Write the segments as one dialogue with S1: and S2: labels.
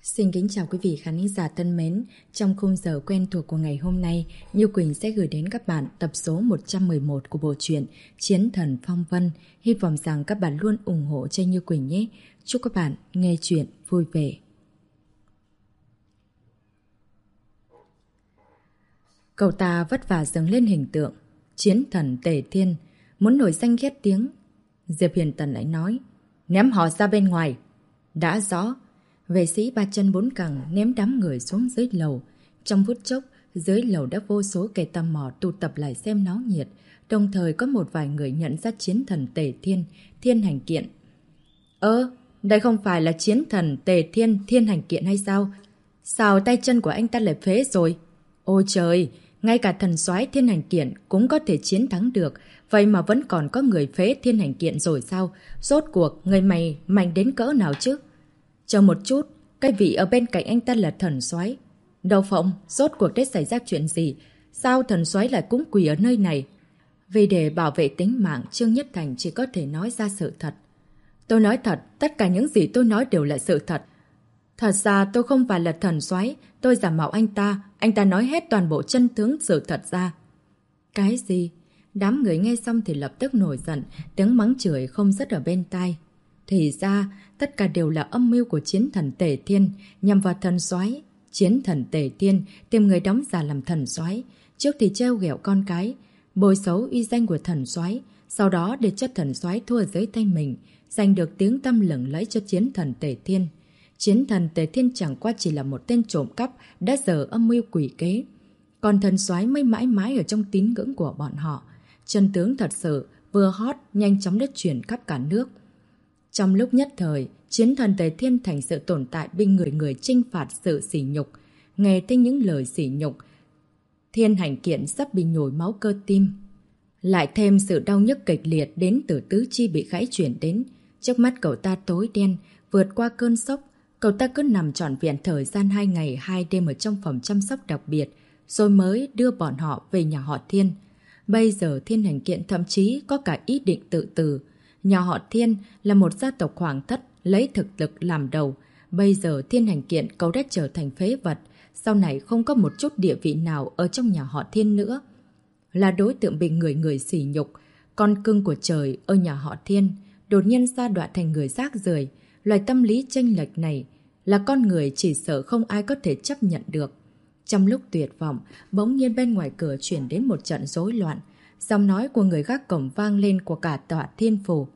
S1: Xin kính chào quý vị khán giả thân mến. Trong khung giờ quen thuộc của ngày hôm nay, Như Quỳnh sẽ gửi đến các bạn tập số 111 của bộ truyện Chiến Thần Phong Vân. Hy vọng rằng các bạn luôn ủng hộ cho Như Quỳnh nhé. Chúc các bạn nghe chuyện vui vẻ. Cậu ta vất vả dâng lên hình tượng Chiến Thần Tề Thiên, muốn nổi danh khét tiếng. Diệp Huyền Tần lại nói, ném họ ra bên ngoài. Đã rõ. Vệ sĩ ba chân bốn cẳng ném đám người xuống dưới lầu. Trong phút chốc, dưới lầu đã vô số kẻ tò mò tụ tập lại xem náo nhiệt. Đồng thời có một vài người nhận ra Chiến Thần Tề Thiên, Thiên Hành Kiện. Đây không phải là Chiến Thần Tề Thiên, Thiên Hành Kiện hay sao? Sao tay chân của anh ta lại phế rồi? Ôi trời, ngay cả thần soái Thiên Hành Kiện cũng có thể chiến thắng được. Vậy mà vẫn còn có người phế Thiên Hành Kiện rồi sao? Rốt cuộc, người mày mạnh đến cỡ nào chứ? Chờ một chút, cái vị ở bên cạnh anh ta là thần soái. Đậu Phộng, rốt cuộc đã xảy ra chuyện gì? Sao thần soái lại cúng quỳ ở nơi này? Vì để bảo vệ tính mạng, Trương Nhất Thành chỉ có thể nói ra sự thật. Tôi nói thật, tất cả những gì tôi nói đều là sự thật. Thật ra tôi không phải là thần soái, tôi giả mạo anh ta nói hết toàn bộ chân tướng sự thật ra. Cái gì? Đám người nghe xong thì lập tức nổi giận, tiếng mắng chửi không dứt ở bên tai. Thì ra, tất cả đều là âm mưu của Chiến Thần Tề Thiên nhằm vào thần soái. Chiến Thần Tề Thiên tìm người đóng giả làm thần soái, trước thì trêu ghẹo con cái, bôi xấu uy danh của thần soái, sau đó để cho thần soái thua dưới tay mình, giành được tiếng tăm lừng lẫy cho Chiến Thần Tề Thiên. Chiến Thần Tề Thiên chẳng qua chỉ là một tên trộm cắp đã dở âm mưu quỷ kế, còn thần soái mới mãi mãi ở trong tín ngưỡng của bọn họ. Chân tướng thật sự vừa hot nhanh chóng đã truyền khắp cả nước. Trong lúc nhất thời, Chiến Thần Tề Thiên thành sự tồn tại bị người người chinh phạt sự sỉ nhục. Nghe thấy những lời sỉ nhục, Thiên Hành Kiện sắp bị nhồi máu cơ tim. Lại thêm sự đau nhức kịch liệt đến từ tứ chi bị gãy chuyển đến. Trước mắt cậu ta tối đen, vượt qua cơn sốc. Cậu ta cứ nằm trọn vẹn thời gian 2 ngày 2 đêm ở trong phòng chăm sóc đặc biệt, rồi mới đưa bọn họ về nhà họ Thiên. Bây giờ Thiên Hành Kiện thậm chí có cả ý định tự tử. Nhà họ Thiên là một gia tộc hoàng thất lấy thực lực làm đầu. Bây giờ Thiên Hành Kiện cậu đã trở thành phế vật. Sau này không có một chút địa vị nào ở trong nhà họ Thiên nữa. Là đối tượng bị người người sỉ nhục. Con cưng của trời ở nhà họ Thiên đột nhiên sa đọa thành người rác rưởi. Loại tâm lý chênh lệch này là con người chỉ sợ không ai có thể chấp nhận được. Trong lúc tuyệt vọng, bỗng nhiên bên ngoài cửa chuyển đến một trận rối loạn. Giọng nói của người gác cổng vang lên của cả tòa Thiên Phủ.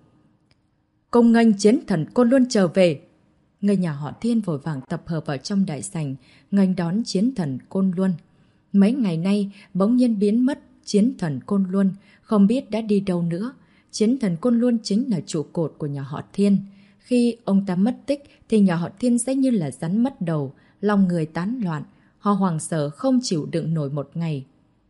S1: Công nghênh Chiến Thần Côn Luân trở về. Người nhà họ Thiên vội vàng tập hợp vào trong đại sảnh, nghênh đón Chiến Thần Côn Luân. Mấy ngày nay bỗng nhiên biến mất Chiến Thần Côn Luân, không biết đã đi đâu nữa. Chiến Thần Côn Luân chính là trụ cột của nhà họ Thiên. Khi ông ta mất tích thì nhà họ Thiên sẽ như là rắn mất đầu, lòng người tán loạn. Họ hoảng sợ không chịu đựng nổi một ngày.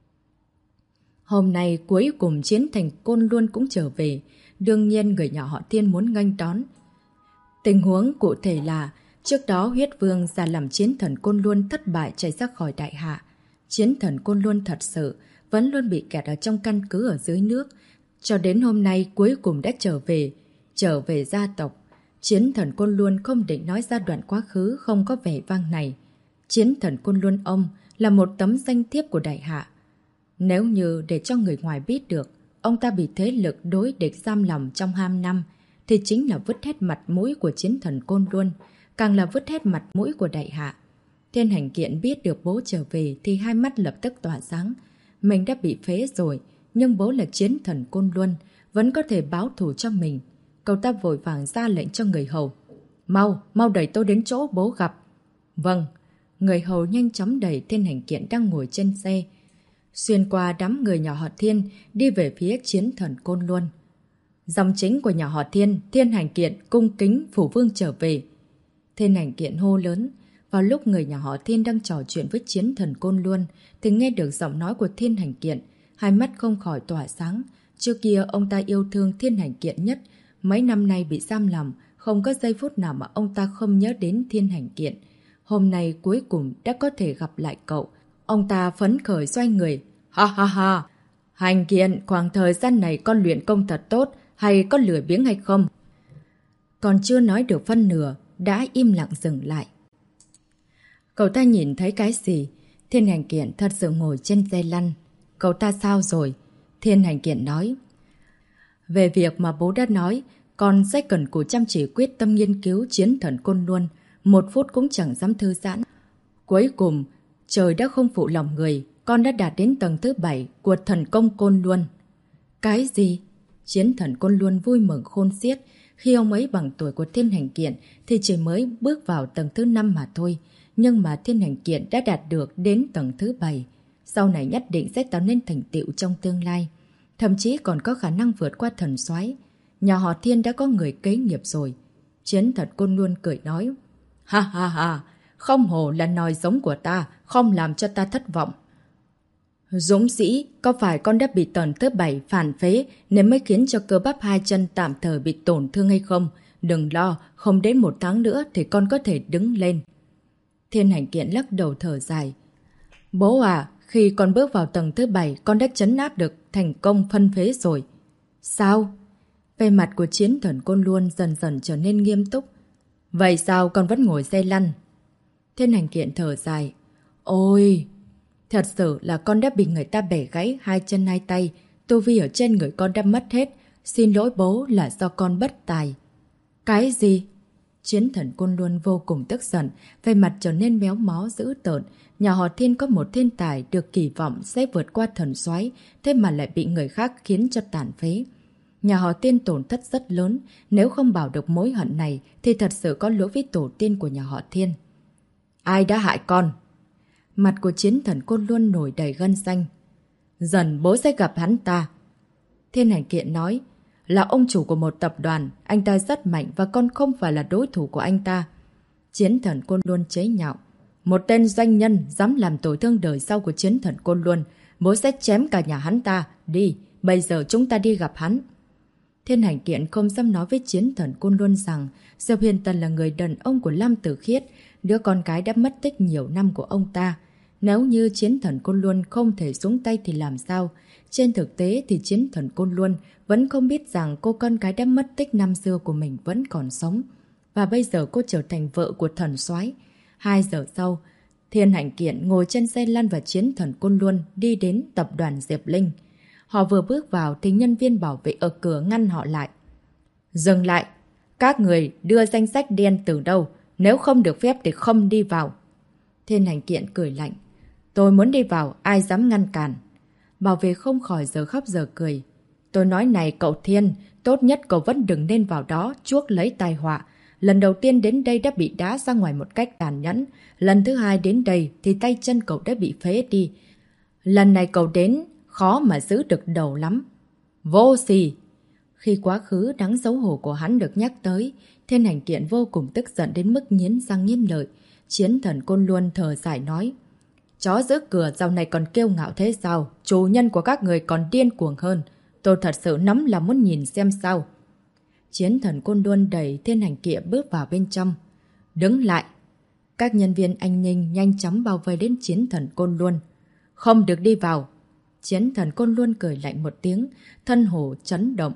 S1: Hôm nay cuối cùng Chiến Thần Côn Luân cũng trở về. Đương nhiên người nhà họ Thiên muốn nghênh đón. Tình huống cụ thể là trước đó Huyết Vương ra làm Chiến Thần Côn Luân thất bại chạy ra khỏi đại hạ. Chiến Thần Côn Luân thật sự vẫn luôn bị kẹt ở trong căn cứ ở dưới nước. Cho đến hôm nay cuối cùng đã trở về gia tộc. Chiến Thần Côn Luân không định nói ra đoạn quá khứ không có vẻ vang này. Chiến Thần Côn Luân ông là một tấm danh thiếp của đại hạ. Nếu như để cho người ngoài biết được ông ta bị thế lực đối địch giam lòng trong 2 năm, thì chính là vứt hết mặt mũi của Chiến Thần Côn Luân, càng là vứt hết mặt mũi của đại hạ. Thiên Hành Kiện biết được bố trở về thì hai mắt lập tức tỏa sáng. Mình đã bị phế rồi, nhưng bố là Chiến Thần Côn Luân, vẫn có thể báo thù cho mình. Cậu ta vội vàng ra lệnh cho người hầu. Mau đẩy tôi đến chỗ bố gặp. Vâng. Người hầu nhanh chóng đẩy Thiên Hành Kiện đang ngồi trên xe, xuyên qua đám người nhà họ Thiên đi về phía Chiến Thần Côn Luân. Dòng chính của nhà họ Thiên, Thiên Hành Kiện cung kính phủ vương trở về. Thiên Hành Kiện hô lớn. Vào lúc người nhà họ Thiên đang trò chuyện với Chiến Thần Côn Luân thì nghe được giọng nói của Thiên Hành Kiện, hai mắt không khỏi tỏa sáng. Trước kia ông ta yêu thương Thiên Hành Kiện nhất, mấy năm nay bị giam lòng, không có giây phút nào mà ông ta không nhớ đến Thiên Hành Kiện. Hôm nay cuối cùng đã có thể gặp lại cậu. Ông ta phấn khởi xoay người. Ha ha ha! Hành Kiện, khoảng thời gian này con luyện công thật tốt hay có lười biếng hay không? Còn chưa nói được phân nửa, đã im lặng dừng lại. Cậu ta nhìn thấy cái gì? Thiên Hành Kiện thật sự ngồi trên xe lăn. Cậu ta sao rồi? Thiên Hành Kiện nói. Về việc mà bố đã nói, con sẽ cần cù chăm chỉ quyết tâm nghiên cứu chiến thần côn luôn. 1 phút cũng chẳng dám thư giãn. Cuối cùng, trời đã không phụ lòng người. Con đã đạt đến tầng thứ 7 của thần công côn luôn. Cái gì? Chiến thần côn luôn vui mừng khôn xiết. Khi ông ấy bằng tuổi của Thiên Hành Kiện thì chỉ mới bước vào tầng thứ 5 mà thôi. Nhưng mà Thiên Hành Kiện đã đạt được đến tầng thứ 7. Sau này nhất định sẽ tạo nên thành tựu trong tương lai. Thậm chí còn có khả năng vượt qua thần soái. Nhà họ Thiên đã có người kế nghiệp rồi. Chiến thần côn luôn cười nói. Ha ha ha, không hổ là nòi giống của ta, không làm cho ta thất vọng. Dũng sĩ, có phải con đã bị tầng thứ 7 phản phế nên mới khiến cho cơ bắp 2 chân tạm thời bị tổn thương hay không? Đừng lo, không đến 1 tháng nữa thì con có thể đứng lên. Thiên Hành Kiện lắc đầu thở dài. Bố à, khi con bước vào tầng thứ 7 con đã trấn áp được thành công phân phế rồi. Sao? Về mặt của chiến thần côn luôn dần dần trở nên nghiêm túc. Vậy sao con vẫn ngồi xe lăn? Thiên Hành Kiện thở dài. Ôi! Thật sự là con đã bị người ta bẻ gãy 2 chân 2 tay. Tu vi ở trên người con đã mất hết. Xin lỗi bố là do con bất tài. Cái gì? Chiến thần côn luôn vô cùng tức giận. Về mặt trở nên méo mó dữ tợn. Nhà họ Thiên có một thiên tài được kỳ vọng sẽ vượt qua thần soái, thế mà lại bị người khác khiến cho tàn phế. Nhà họ Thiên tổn thất rất lớn. Nếu không bảo được mối hận này thì thật sự có lỗi với tổ tiên của nhà họ Thiên. Ai đã hại con? Mặt của chiến thần côn luôn nổi đầy gân xanh. Dần bố sẽ gặp hắn ta. Thiên Hành Kiện nói. Là ông chủ của một tập đoàn. Anh ta rất mạnh và con không phải là đối thủ của anh ta. Chiến thần côn luôn chế nhạo. Một tên doanh nhân dám làm tổn thương đời sau của chiến thần côn luôn. Bố sẽ chém cả nhà hắn ta. Đi, bây giờ chúng ta đi gặp hắn. Thiên Hành Kiện không dám nói với chiến thần côn luôn rằng Diệp Huyền Tần là người đàn ông của Lam Tử Khiết, đứa con gái đã mất tích nhiều năm của ông ta. Nếu như chiến thần côn luôn không thể xuống tay thì làm sao? Trên thực tế thì chiến thần côn luôn vẫn không biết rằng cô con gái đã mất tích năm xưa của mình vẫn còn sống. Và bây giờ cô trở thành vợ của thần soái. 2 giờ sau, Thiên Hành Kiện ngồi trên xe lăn và chiến thần côn luôn đi đến tập đoàn Diệp Linh. Họ vừa bước vào thì nhân viên bảo vệ ở cửa ngăn họ lại. Dừng lại! Các người đưa danh sách đen từ đâu? Nếu không được phép thì không đi vào. Thiên Hành Kiện cười lạnh. Tôi muốn đi vào, ai dám ngăn cản? Bảo vệ không khỏi giờ khóc giờ cười. Tôi nói này cậu Thiên, tốt nhất cậu vẫn đừng nên vào đó chuốc lấy tai họa. Lần đầu tiên đến đây đã bị đá ra ngoài một cách tàn nhẫn. Lần thứ 2 đến đây thì tay chân cậu đã bị phế đi. Lần này cậu đến khó mà giữ được đầu lắm. Vô sỉ! Khi quá khứ đáng xấu hổ của hắn được nhắc tới, Thiên Hành Kiện vô cùng tức giận đến mức nghiến răng nghiến lợi. Chiến thần côn luôn thở dài nói. Chó giữ cửa dạo này còn kiêu ngạo thế sao? Chủ nhân của các người còn điên cuồng hơn. Tôi thật sự nóng lòng muốn nhìn xem sao. Chiến thần côn luôn đẩy Thiên Hành Kiện bước vào bên trong. Đứng lại! Các nhân viên an ninh nhanh chóng bao vây đến chiến thần côn luôn. Không được đi vào! Chiến thần côn luôn cười lạnh một tiếng, thân hồ chấn động.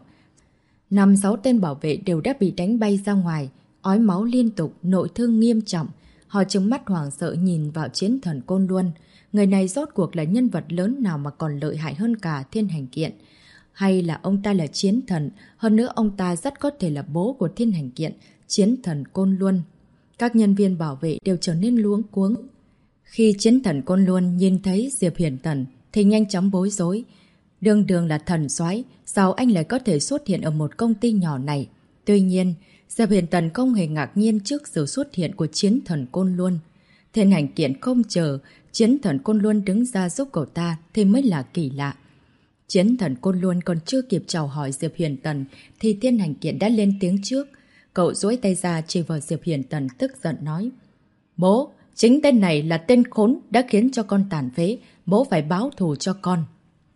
S1: 5-6 tên bảo vệ đều đã bị đánh bay ra ngoài, ói máu liên tục, nội thương nghiêm trọng. Họ trừng mắt hoảng sợ nhìn vào chiến thần côn luôn. Người này rốt cuộc là nhân vật lớn nào mà còn lợi hại hơn cả Thiên Hành Kiện? Hay là ông ta là chiến thần, hơn nữa ông ta rất có thể là bố của Thiên Hành Kiện, chiến thần côn luôn. Các nhân viên bảo vệ đều trở nên luống cuống. Khi chiến thần côn luôn nhìn thấy Diệp Huyền Tần thì nhanh chóng bối rối. Đường đường là thần soái, sao anh lại có thể xuất hiện ở một công ty nhỏ này? Tuy nhiên, Diệp Huyền Tần không hề ngạc nhiên trước sự xuất hiện của chiến thần côn luôn. Thiên Hành Kiện không chờ, chiến thần côn luôn đứng ra giúp cậu ta thì mới là kỳ lạ. Chiến thần côn luôn còn chưa kịp chào hỏi Diệp Huyền Tần thì Thiên Hành Kiện đã lên tiếng trước. Cậu duỗi tay ra chỉ vào Diệp Huyền Tần tức giận nói. Bố, chính tên này là tên khốn đã khiến cho con tàn phế, bố phải báo thù cho con.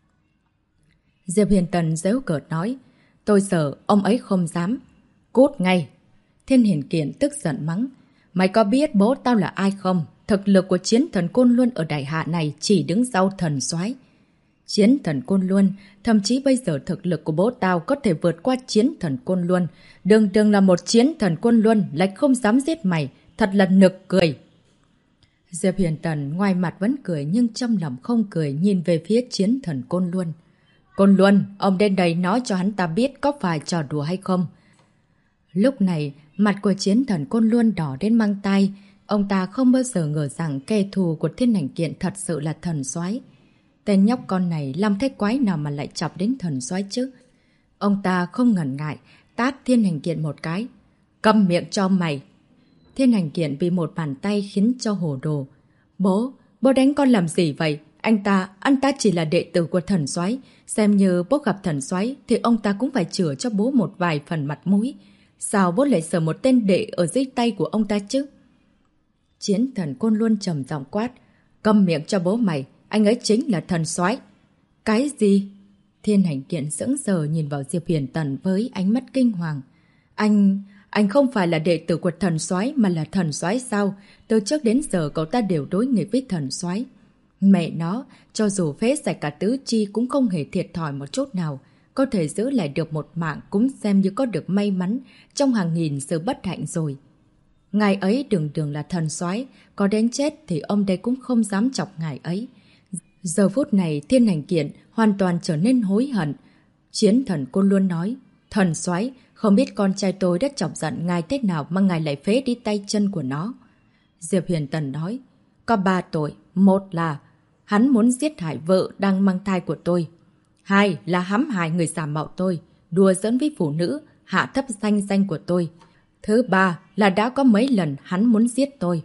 S1: Diệp Huyền Tần giễu cợt nói. Tôi sợ ông ấy không dám. Cút ngay! Thiên Hành Kiện tức giận mắng. Mày có biết bố tao là ai không? Thực lực của chiến thần côn luôn ở đại hạ này chỉ đứng sau thần soái. Chiến thần côn luôn, thậm chí bây giờ thực lực của bố tao có thể vượt qua chiến thần côn luôn. Đường là một chiến thần côn luôn lại không dám giết mày, thật là nực cười. Diệp Huyền Tần ngoài mặt vẫn cười nhưng trong lòng không cười, nhìn về phía chiến thần Côn Luân. Côn Luân, ông đến đây nói cho hắn ta biết có phải trò đùa hay không. Lúc này, mặt của chiến thần Côn Luân đỏ đến mang tai. Ông ta không bao giờ ngờ rằng kẻ thù của Thiên Hành Kiện thật sự là thần soái. Tên nhóc con này làm thế quái nào mà lại chọc đến thần soái chứ? Ông ta không ngần ngại, tát Thiên Hành Kiện một cái. Câm miệng cho mày! Thiên Hành Kiện bị một bàn tay khiến cho hồ đồ. Bố đánh con làm gì vậy? Anh ta chỉ là đệ tử của thần soái, xem như bố gặp thần soái thì ông ta cũng phải chừa cho bố một vài phần mặt mũi. Sao bố lại sợ một tên đệ ở dưới tay của ông ta chứ? Chiến thần Côn Luân trầm giọng quát. Câm miệng cho bố mày, anh ấy chính là thần soái. Cái gì? Thiên Hành Kiện sững sờ nhìn vào Diệp Huyền Tần với ánh mắt kinh hoàng. Anh không phải là đệ tử của thần soái mà là thần soái sao? Từ trước đến giờ cậu ta đều đối nghịch với thần soái. Mẹ nó, cho dù phế sạch cả tứ chi cũng không hề thiệt thòi một chút nào. Có thể giữ lại được một mạng cũng xem như có được may mắn trong hàng nghìn sự bất hạnh rồi. Ngài ấy đường đường là thần soái, có đến chết thì ông đây cũng không dám chọc ngài ấy. Giờ phút này Thiên Hành Kiện hoàn toàn trở nên hối hận. Chiến thần Côn Luân nói, thần soái, không biết con trai tôi đã chọc giận ngài thế nào mà ngài lại phế đi tay chân của nó. Diệp Huyền Tần nói, có 3 tội. Một là hắn muốn giết hại vợ đang mang thai của tôi. 2 là hãm hại người giả mạo tôi, đùa giỡn với phụ nữ, hạ thấp danh danh của tôi. Thứ 3 là đã có mấy lần hắn muốn giết tôi.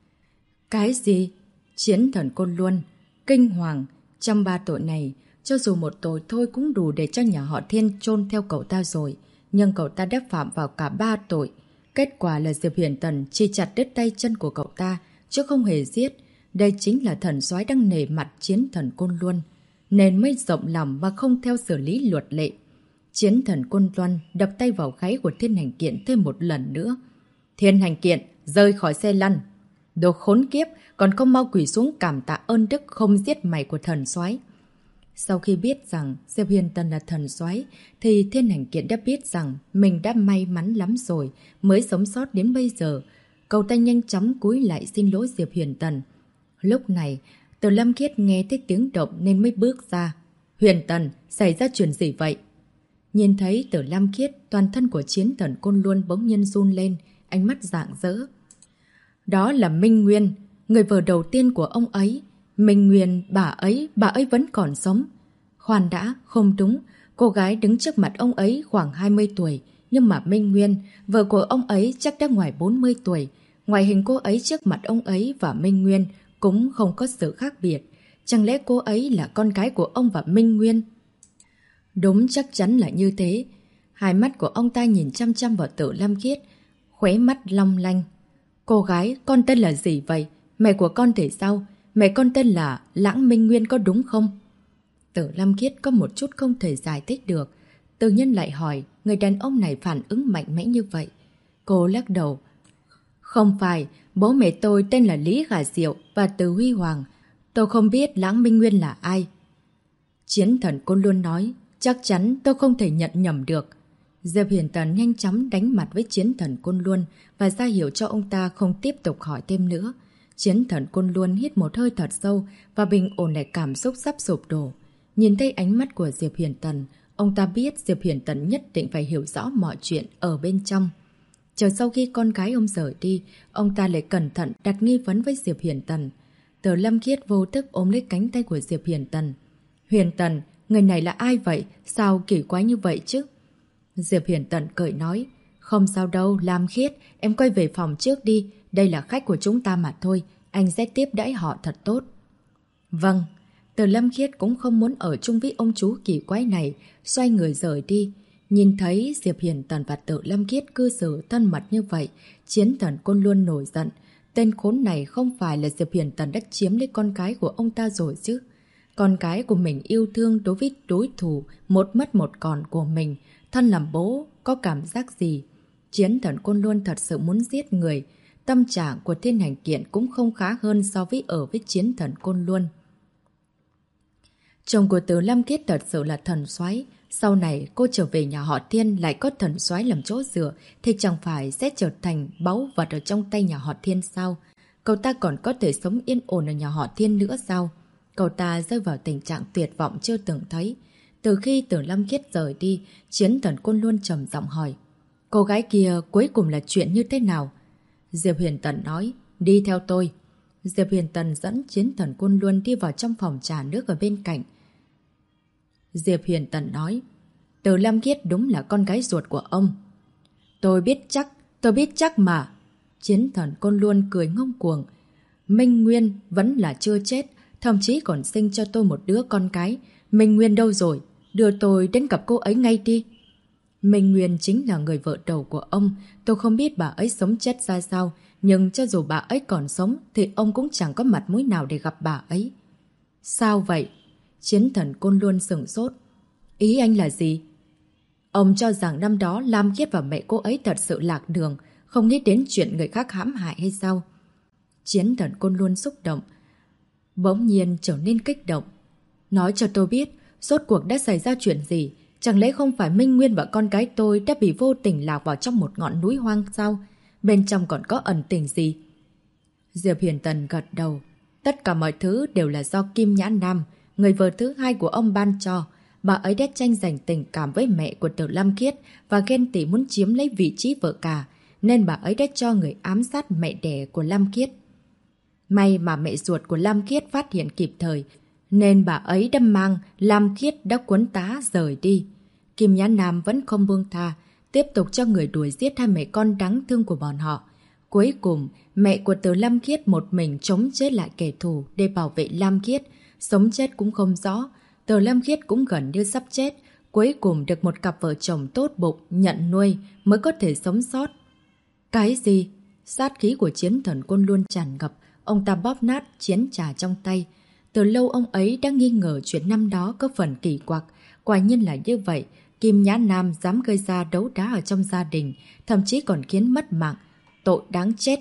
S1: Cái gì? Chiến thần Côn Luân kinh hoàng. Trong 3 tội này, cho dù một tội thôi cũng đủ để cho nhà họ Thiên chôn theo cậu ta rồi. Nhưng cậu ta đã phạm vào cả 3 tội. Kết quả là Diệp Huyền Tần chỉ chặt đứt tay chân của cậu ta, chứ không hề giết. Đây chính là thần soái đang nể mặt chiến thần Côn Luân, nên mới rộng lòng và không theo xử lý luật lệ. Chiến thần Côn Luân đập tay vào gáy của Thiên Hành Kiện thêm một lần nữa. Thiên Hành Kiện, rơi khỏi xe lăn! Đồ khốn kiếp, còn không mau quỳ xuống cảm tạ ơn đức không giết mày của thần soái. Sau khi biết rằng Diệp Huyền Tần là thần soái, thì Thiên Hành Kiện đã biết rằng mình đã may mắn lắm rồi mới sống sót đến bây giờ. Cậu ta nhanh chóng cúi lại xin lỗi Diệp Huyền Tần. Lúc này, Từ Lâm Khiết nghe thấy tiếng động nên mới bước ra. Huyền Tần, xảy ra chuyện gì vậy? Nhìn thấy Từ Lâm Khiết, toàn thân của chiến thần Côn Luân bỗng nhiên run lên, ánh mắt rạng rỡ. Đó là Minh Nguyên, người vợ đầu tiên của ông ấy. Minh Nguyên, bà ấy vẫn còn sống. Khoan đã, không đúng. Cô gái đứng trước mặt ông ấy khoảng 20 tuổi. Nhưng mà Minh Nguyên, vợ của ông ấy chắc đã ngoài 40 tuổi. Ngoại hình cô ấy trước mặt ông ấy và Minh Nguyên cũng không có sự khác biệt. Chẳng lẽ cô ấy là con gái của ông và Minh Nguyên? Đúng, chắc chắn là như thế. Hai mắt của ông ta nhìn chăm chăm vào Tử Lâm Khiết, khóe mắt long lanh. Cô gái, con tên là gì vậy? Mẹ của con thì sao? Mẹ con tên là Lãng Minh Nguyên có đúng không? Tử Lâm Khiết có một chút không thể giải thích được. Tự nhiên lại hỏi, người đàn ông này phản ứng mạnh mẽ như vậy. Cô lắc đầu. Không phải, bố mẹ tôi tên là Lý Gà Diệu và Từ Huy Hoàng. Tôi không biết Lãng Minh Nguyên là ai. Chiến thần Côn Luân nói, chắc chắn tôi không thể nhận nhầm được. Diệp Huyền Tần nhanh chóng đánh mặt với chiến thần Côn Luân và ra hiệu cho ông ta không tiếp tục hỏi thêm nữa. Chiến thần Côn Luân hít một hơi thật sâu và bình ổn lại cảm xúc sắp sụp đổ. Nhìn thấy ánh mắt của Diệp Huyền Tần, ông ta biết Diệp Huyền Tần nhất định phải hiểu rõ mọi chuyện ở bên trong. Chờ sau khi con gái ông rời đi, ông ta lại cẩn thận đặt nghi vấn với Diệp Huyền Tần. Từ Lâm Khiết vô thức ôm lấy cánh tay của Diệp Huyền Tần. Huyền Tần, người này là ai vậy? Sao kỳ quái như vậy chứ? Diệp Huyền Tần cười nói, không sao đâu, Lam Khiết, em quay về phòng trước đi. Đây là khách của chúng ta mà thôi, anh sẽ tiếp đãi họ thật tốt. Vâng, Từ Lâm Khiết cũng không muốn ở chung với ông chú kỳ quái này, xoay người rời đi. Nhìn thấy Diệp Huyền Tần và Từ Lâm Khiết cư xử thân mật như vậy, chiến thần Côn Luân nổi giận. Tên khốn này không phải là Diệp Huyền Tần đã chiếm lấy con cái của ông ta rồi chứ. Con cái của mình yêu thương đối với đối thủ một mất một còn của mình, thân làm bố có cảm giác gì? Chiến thần Côn Luân thật sự muốn giết người. Tâm trạng của Thiên Hành Kiện cũng không khá hơn so với ở với chiến thần Côn Luân. Chồng của Từ Lâm Khiết thật sự là thần soái. Sau này cô trở về nhà họ Thiên lại có thần soái làm chỗ dựa thì chẳng phải sẽ trở thành báu vật ở trong tay nhà họ Thiên sao? cậu ta còn có thể sống yên ổn ở nhà họ Thiên nữa sao? Cậu ta rơi vào tình trạng tuyệt vọng chưa từng thấy. Từ khi Tử Lâm Khiết rời đi, Chiến Thần Côn luôn trầm giọng hỏi. Cô gái kia cuối cùng là chuyện như thế nào? Diệp Huyền Tần nói, đi theo tôi. Diệp Huyền Tần dẫn Chiến Thần Côn luôn đi vào trong phòng trà nước ở bên cạnh. Diệp Huyền Tần nói, Tử Lâm Khiết đúng là con gái ruột của ông. Tôi biết chắc mà. Chiến Thần Côn luôn cười ngông cuồng. Minh Nguyên vẫn là chưa chết, thậm chí còn sinh cho tôi một đứa con cái. Minh Nguyên đâu rồi? Đưa tôi đến gặp cô ấy ngay đi. Minh Nguyên chính là người vợ đầu của ông. Tôi không biết bà ấy sống chết ra sao, nhưng cho dù bà ấy còn sống thì ông cũng chẳng có mặt mũi nào để gặp bà ấy. Sao vậy? Chiến Thần Côn luôn sửng sốt. Ý anh là gì? Ông cho rằng năm đó Lam Khiết và mẹ cô ấy thật sự lạc đường, không nghĩ đến chuyện người khác hãm hại hay sao? Chiến Thần Côn luôn xúc động, bỗng nhiên trở nên kích động. Nói cho tôi biết, rốt cuộc đã xảy ra chuyện gì? Chẳng lẽ không phải Minh Nguyên và con gái tôi đã bị vô tình lạc vào trong một ngọn núi hoang sao? Bên trong còn có ẩn tình gì? Diệp Huyền Tần gật đầu. Tất cả mọi thứ đều là do Kim Nhã Nam, người vợ thứ hai của ông ban cho. Bà ấy đã tranh giành tình cảm với mẹ của Tử Lâm Khiết và ghen tị muốn chiếm lấy vị trí vợ cả, nên bà ấy đã cho người ám sát mẹ đẻ của Lam Khiết. May mà mẹ ruột của Lam Khiết phát hiện kịp thời, nên bà ấy đã mang Lam Khiết đã cuốn tá rời đi. Kim Nhã Nam vẫn không buông tha, tiếp tục cho người đuổi giết hai mẹ con đáng thương của bọn họ. Cuối cùng, mẹ của Tử Lâm Khiết một mình chống chế lại kẻ thù để bảo vệ Lam Khiết, sống chết cũng không rõ. Tử Lâm Khiết cũng gần như sắp chết, cuối cùng được một cặp vợ chồng tốt bụng nhận nuôi mới có thể sống sót. Cái gì? Sát khí của Chiến Thần Côn luôn tràn ngập, ông ta bóp nát chén trà trong tay. Từ lâu ông ấy đã nghi ngờ chuyện năm đó có phần kỳ quặc. Quả nhiên là như vậy, Kim Nhã Nam dám gây ra đấu đá ở trong gia đình, thậm chí còn khiến mất mạng. Tội đáng chết.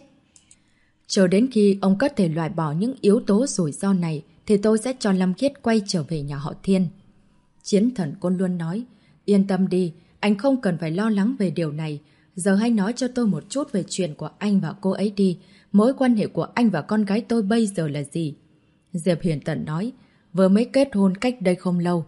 S1: Chờ đến khi ông có thể loại bỏ những yếu tố rủi ro này, thì tôi sẽ cho Lâm Khiết quay trở về nhà họ Thiên. Chiến Thần Côn luôn nói, yên tâm đi, anh không cần phải lo lắng về điều này. Giờ hãy nói cho tôi một chút về chuyện của anh và cô ấy đi. Mối quan hệ của anh và con gái tôi bây giờ là gì? Diệp Huyền Tần nói, vừa mới kết hôn cách đây không lâu.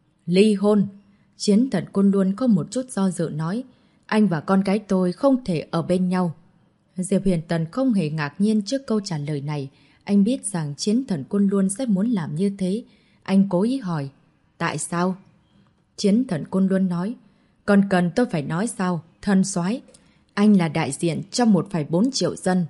S1: Ly hôn. Chiến Thần Côn luôn không một chút do dự nói, anh và con gái tôi không thể ở bên nhau. Diệp Huyền Tần không hề ngạc nhiên trước câu trả lời này. Anh biết rằng Chiến Thần Côn luôn sẽ muốn làm như thế. Anh cố ý hỏi, tại sao? Chiến Thần Côn luôn nói, còn cần tôi phải nói sao, thân soái? Anh là đại diện cho 1,4 triệu dân.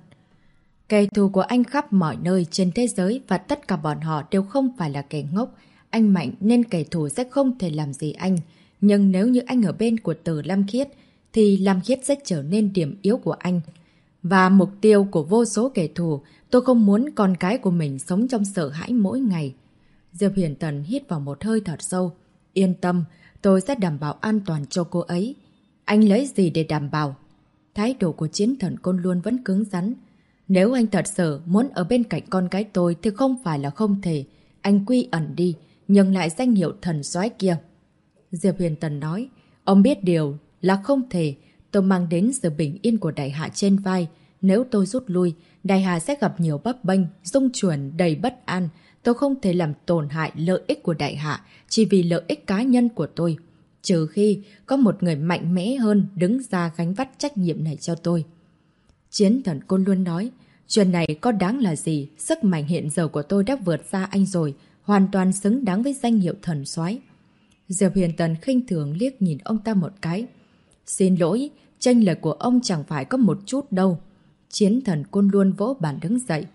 S1: Kẻ thù của anh khắp mọi nơi trên thế giới và tất cả bọn họ đều không phải là kẻ ngốc. Anh mạnh nên kẻ thù sẽ không thể làm gì anh. Nhưng nếu như anh ở bên của Tử Lâm Khiết, thì Lam Khiết sẽ trở nên điểm yếu của anh. Và mục tiêu của vô số kẻ thù, tôi không muốn con cái của mình sống trong sợ hãi mỗi ngày. Diệp Huyền Tần hít vào một hơi thật sâu. Yên tâm, tôi sẽ đảm bảo an toàn cho cô ấy. Anh lấy gì để đảm bảo? Thái độ của Chiến Thần Côn luôn vẫn cứng rắn. Nếu anh thật sự muốn ở bên cạnh con gái tôi thì không phải là không thể. Anh quy ẩn đi, nhận lại danh hiệu thần soái kia. Diệp Huyền Tần nói, ông biết điều là không thể. Tôi mang đến sự bình yên của đại hạ trên vai. Nếu tôi rút lui, đại hạ sẽ gặp nhiều bấp bênh, xung chuyển đầy bất an. Tôi không thể làm tổn hại lợi ích của đại hạ chỉ vì lợi ích cá nhân của tôi. Trừ khi có một người mạnh mẽ hơn đứng ra gánh vác trách nhiệm này cho tôi. Chiến Thần Côn luôn nói, chuyện này có đáng là gì, sức mạnh hiện giờ của tôi đã vượt xa anh rồi, hoàn toàn xứng đáng với danh hiệu thần soái. Diệp Huyền Tần khinh thường liếc nhìn ông ta một cái. Xin lỗi, chênh lệch của ông chẳng phải có một chút đâu. Chiến Thần Côn luôn vỗ bàn đứng dậy.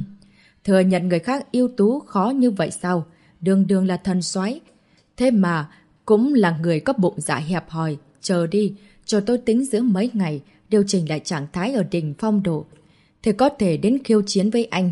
S1: Thừa nhận người khác ưu tú khó như vậy sao? Đường đường là thần soái, thế mà cũng là người có bụng dạ hẹp hòi. Chờ đi, cho tôi tính dưỡng mấy ngày, điều chỉnh lại trạng thái ở đỉnh phong độ, thì có thể đến khiêu chiến với anh.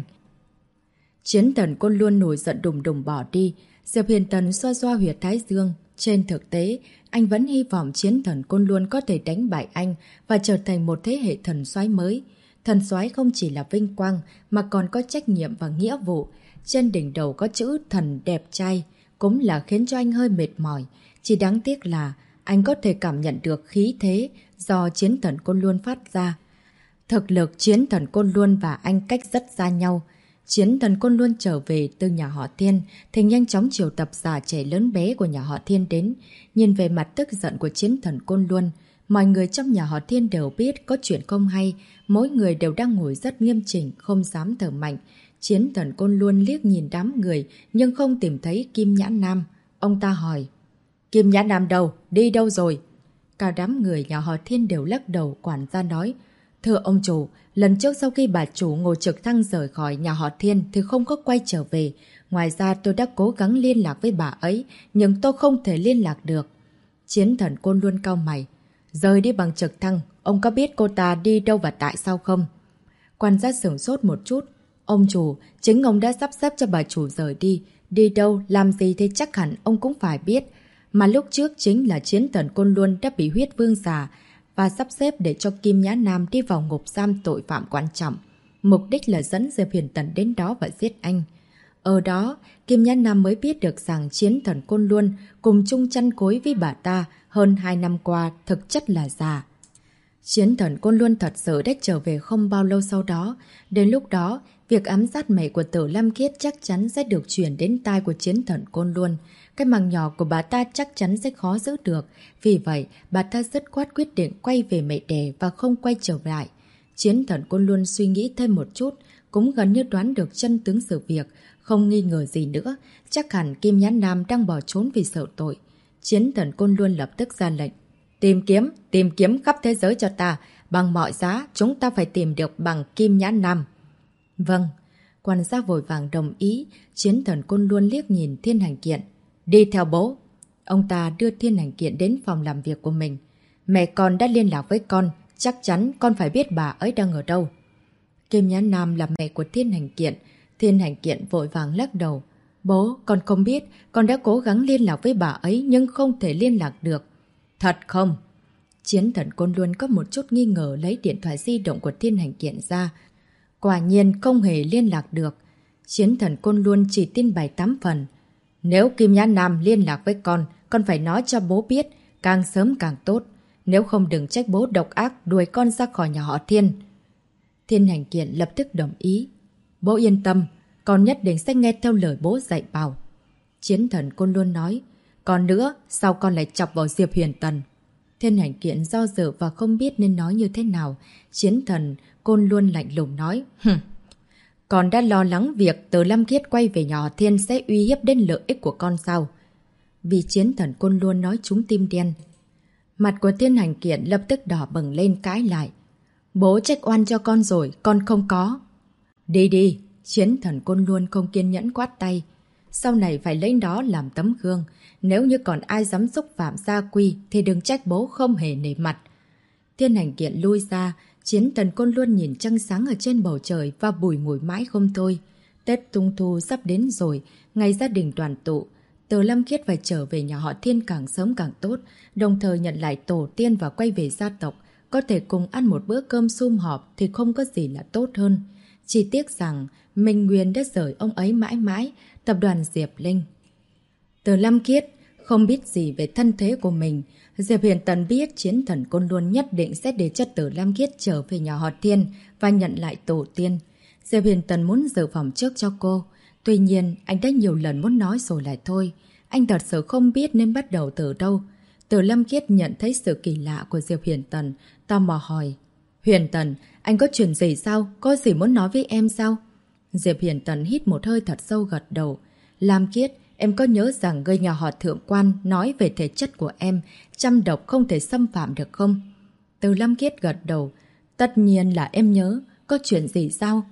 S1: Chiến Thần Côn luôn nổi giận đùng đùng bỏ đi. Diệp Huyền Tần xoa xoa huyệt thái dương. Trên thực tế, anh vẫn hy vọng Chiến Thần Côn luôn có thể đánh bại anh và trở thành một thế hệ thần soái mới. Thần soái không chỉ là vinh quang mà còn có trách nhiệm và nghĩa vụ. Trên đỉnh đầu có chữ thần đẹp trai cũng là khiến cho anh hơi mệt mỏi. Chỉ đáng tiếc là anh có thể cảm nhận được khí thế do Chiến Thần Côn luôn phát ra. Thực lực Chiến Thần Côn Luân và anh cách rất xa nhau. Chiến Thần Côn Luân trở về từ nhà họ Thiên thì nhanh chóng triệu tập già trẻ lớn bé của nhà họ Thiên đến. Nhìn về mặt tức giận của Chiến Thần Côn Luân, mọi người trong nhà họ Thiên đều biết có chuyện không hay. Mỗi người đều đang ngồi rất nghiêm chỉnh, không dám thở mạnh. Chiến Thần Côn Luân liếc nhìn đám người nhưng không tìm thấy Kim Nhã Nam. Ông ta hỏi, Kim Nhã Nam đâu? Đi đâu rồi? Cả đám người nhà họ Thiên đều lắc đầu. Quản gia nói, thưa ông chủ, lần trước sau khi bà chủ ngồi trực thăng rời khỏi nhà họ Thiên thì không có quay trở về. Ngoài ra tôi đã cố gắng liên lạc với bà ấy, nhưng tôi không thể liên lạc được. Chiến Thần Côn Luân cau mày, rời đi bằng trực thăng, ông có biết cô ta đi đâu và tại sao không? Quan gia sửng sốt một chút. Ông chủ, chính ông đã sắp xếp cho bà chủ rời đi. Đi đâu, làm gì thì chắc hẳn ông cũng phải biết. Mà lúc trước chính là Chiến Thần Côn Luân đã bị huyết vương già và sắp xếp để cho Kim Nhã Nam đi vào ngục giam tội phạm quan trọng. Mục đích là dẫn Diệp Huyền Tần đến đó và giết anh. Ở đó, Kim Nhã Nam mới biết được rằng Chiến Thần Côn Luân cùng chung chăn gối với bà ta hơn 2 năm qua thực chất là già. Chiến Thần Côn Luân thật sự đã trở về không bao lâu sau đó. Đến lúc đó, việc ám sát mẹ của Tử Lam Khiết chắc chắn sẽ được chuyển đến tai của Chiến Thần Côn Luân. Cái màng nhỏ của bà ta chắc chắn sẽ khó giữ được. Vì vậy, bà ta dứt khoát quyết định quay về mẹ đẻ và không quay trở lại. Chiến Thần Côn Luân suy nghĩ thêm một chút, cũng gần như đoán được chân tướng sự việc, không nghi ngờ gì nữa. Chắc hẳn Kim Nhã Nam đang bỏ trốn vì sợ tội. Chiến Thần Côn Luân lập tức ra lệnh, tìm kiếm khắp thế giới cho ta. Bằng mọi giá, chúng ta phải tìm được bằng Kim Nhã Nam. Vâng. Quan gia vội vàng đồng ý. Chiến Thần Côn Luân liếc nhìn Thiên Hành Kiện. Đi theo bố. Ông ta đưa Thiên Hành Kiện đến phòng làm việc của mình. Mẹ con đã liên lạc với con. Chắc chắn con phải biết bà ấy đang ở đâu. Kim Nhã Nam là mẹ của Thiên Hành Kiện. Thiên Hành Kiện vội vàng lắc đầu. Bố, con không biết. Con đã cố gắng liên lạc với bà ấy nhưng không thể liên lạc được. Thật không? Chiến Thần Côn Luân có một chút nghi ngờ, lấy điện thoại di động của Thiên Hành Kiện ra. Quả nhiên không hề liên lạc được. Chiến Thần Côn Luân chỉ tin 7-8 phần. Nếu Kim Nhã Nam liên lạc với con phải nói cho bố biết, càng sớm càng tốt. Nếu không đừng trách bố độc ác đuổi con ra khỏi nhà họ Thiên. Thiên Hành Kiện lập tức đồng ý. Bố yên tâm, con nhất định sẽ nghe theo lời bố dạy bảo. Chiến Thần Côn Luân nói. Còn nữa, sao con lại chọc vào Diệp Huyền Tần? Thiên Hành Kiện do dự và không biết nên nói như thế nào. Chiến Thần Côn Luân lạnh lùng nói. Con đã lo lắng việc Từ Lam Khiết quay về nhà họ Thiên sẽ uy hiếp đến lợi ích của con sao? Vì Chiến Thần Côn Luân nói trúng tim đen. Mặt của Thiên Hành Kiện lập tức đỏ bừng lên cãi lại. Bố trách oan cho con rồi, con không có. Đi đi, Chiến Thần Côn Luân không kiên nhẫn quát tay. Sau này phải lấy đó làm tấm gương. Nếu như còn ai dám xúc phạm gia quy thì đừng trách bố không hề nể mặt. Thiên Hành Kiện lui ra. Chiến Thần Côn Luân nhìn trăng sáng ở trên bầu trời và bùi ngùi mãi không thôi. Tết Trung Thu sắp đến rồi, ngày gia đình đoàn tụ. Từ Lam Khiết phải trở về nhà họ Thiên càng sớm càng tốt, đồng thời nhận lại tổ tiên và quay về gia tộc. Có thể cùng ăn một bữa cơm sum họp thì không có gì là tốt hơn. Chỉ tiếc rằng Minh Nguyên đã rời ông ấy mãi mãi, tập đoàn Diệp Linh. Từ Lam Khiết không biết gì về thân thế của mình. Diệp Huyền Tần biết Chiến Thần Côn Luân nhất định sẽ để cho Từ Lam Khiết trở về nhà họ Thiên và nhận lại tổ tiên. Diệp Huyền Tần muốn dự phòng trước cho cô. Tuy nhiên, anh đã nhiều lần muốn nói rồi lại thôi. Anh thật sự không biết nên bắt đầu từ đâu. Từ Lam Khiết nhận thấy sự kỳ lạ của Diệp Huyền Tần, tò mò hỏi. Huyền Tần, anh có chuyện gì sao? Có gì muốn nói với em sao? Diệp Huyền Tần hít một hơi thật sâu gật đầu. Lam Khiết, em có nhớ rằng người nhà họ Thượng Quan nói về thể chất của em, trăm độc không thể xâm phạm được không? Từ Lam Khiết gật đầu. Tất nhiên là em nhớ. Có chuyện gì sao?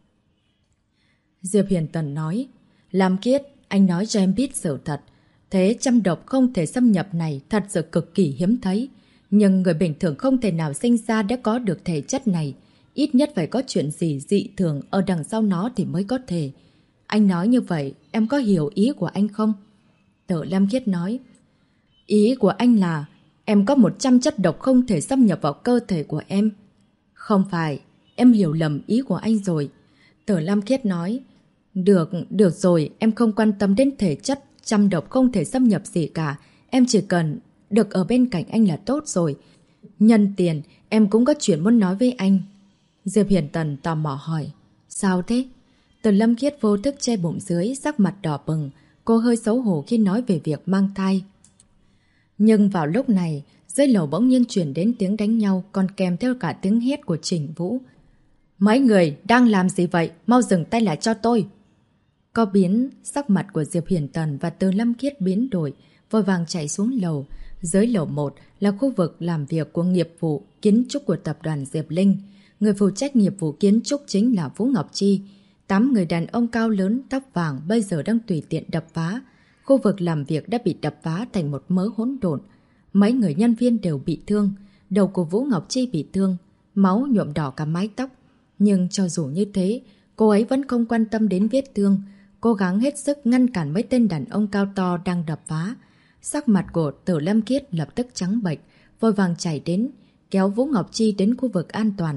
S1: Diệp Huyền Tần nói. Lam Khiết, anh nói cho em biết sự thật. Thế trăm độc không thể xâm nhập này thật sự cực kỳ hiếm thấy. Nhưng người bình thường không thể nào sinh ra đã có được thể chất này. Ít nhất phải có chuyện gì dị thường ở đằng sau nó thì mới có thể. Anh nói như vậy, em có hiểu ý của anh không? Từ Lam Khiết nói. Ý của anh là em có 100 chất độc không thể xâm nhập vào cơ thể của em. Không phải, em hiểu lầm ý của anh rồi. Từ Lam Khiết nói. Được rồi, em không quan tâm đến thể chất, trăm độc không thể xâm nhập gì cả. Em chỉ cần được ở bên cạnh anh là tốt rồi. Nhân tiền, em cũng có chuyện muốn nói với anh. Diệp Hiền Tần tò mò hỏi. Sao thế? Từ Lâm Khiết vô thức che bụng dưới, sắc mặt đỏ bừng. Cô hơi xấu hổ khi nói về việc mang thai. Nhưng vào lúc này, dưới lầu bỗng nhiên chuyển đến tiếng đánh nhau, còn kèm theo cả tiếng hét của Trình Vũ. Mấy người đang làm gì vậy? Mau dừng tay lại cho tôi! Có biến, sắc mặt của Diệp Hiền Tần và Từ Lâm Khiết biến đổi, vội vàng chạy xuống lầu. Dưới lầu 1 là khu vực làm việc của nghiệp vụ kiến trúc của tập đoàn Diệp Linh. Người phụ trách nghiệp vụ kiến trúc chính là Vũ Ngọc Chi. 8 người đàn ông cao lớn, tóc vàng bây giờ đang tùy tiện đập phá. Khu vực làm việc đã bị đập phá thành một mớ hỗn độn. Mấy người nhân viên đều bị thương. Đầu của Vũ Ngọc Chi bị thương, máu nhuộm đỏ cả mái tóc. Nhưng cho dù như thế, cô ấy vẫn không quan tâm đến vết thương, cố gắng hết sức ngăn cản mấy tên đàn ông cao to đang đập phá. Sắc mặt của Tử Lâm Khiết lập tức trắng bệch, vội vàng chạy đến, kéo Vũ Ngọc Chi đến khu vực an toàn.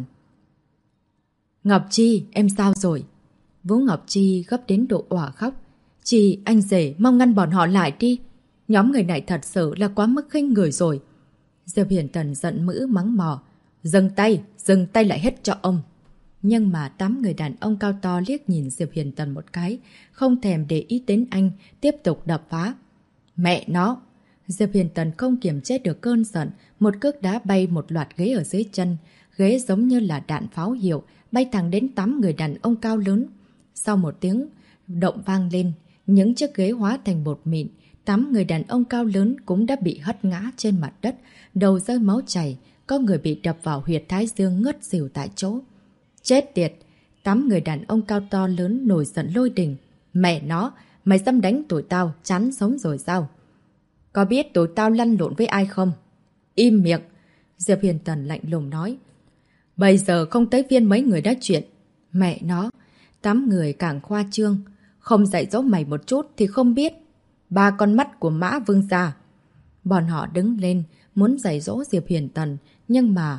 S1: Ngọc Chi, em sao rồi? Vũ Ngọc Chi gấp đến độ òa khóc. Chị, anh rể, mau ngăn bọn họ lại đi. Nhóm người này thật sự là quá mức khinh người rồi. Diệp Hiền Tần giận mữ mắng mỏ. Dừng tay lại hết cho ông. Nhưng mà 8 người đàn ông cao to liếc nhìn Diệp Hiền Tần một cái, không thèm để ý đến anh, tiếp tục đập phá. Mẹ nó! Diệp Hiền Tần không kiềm chế được cơn giận, một cước đá bay một loạt ghế ở dưới chân. Ghế giống như là đạn pháo hiệu, bay thẳng đến 8 người đàn ông cao lớn. Sau một tiếng động vang lên, những chiếc ghế hóa thành bột mịn. 8 người đàn ông cao lớn cũng đã bị hất ngã trên mặt đất, đầu rơi máu chảy, có người bị đập vào huyệt thái dương ngất xỉu tại chỗ. Chết tiệt! 8 người đàn ông cao to lớn nổi giận lôi đình. Mẹ nó! Mày dám đánh tụi tao, chán sống rồi sao? Có biết tụi tao lăn lộn với ai không? Im miệng! Diệp Hiền Tần lạnh lùng nói. Bây giờ không tới phiên mấy người nói chuyện. Mẹ nó! 8 người càng khoa trương. Không dạy dỗ mày một chút thì không biết. 3 con mắt của Mã Vương gia. Bọn họ đứng lên, muốn dạy dỗ Diệp Hiền Tần, nhưng mà...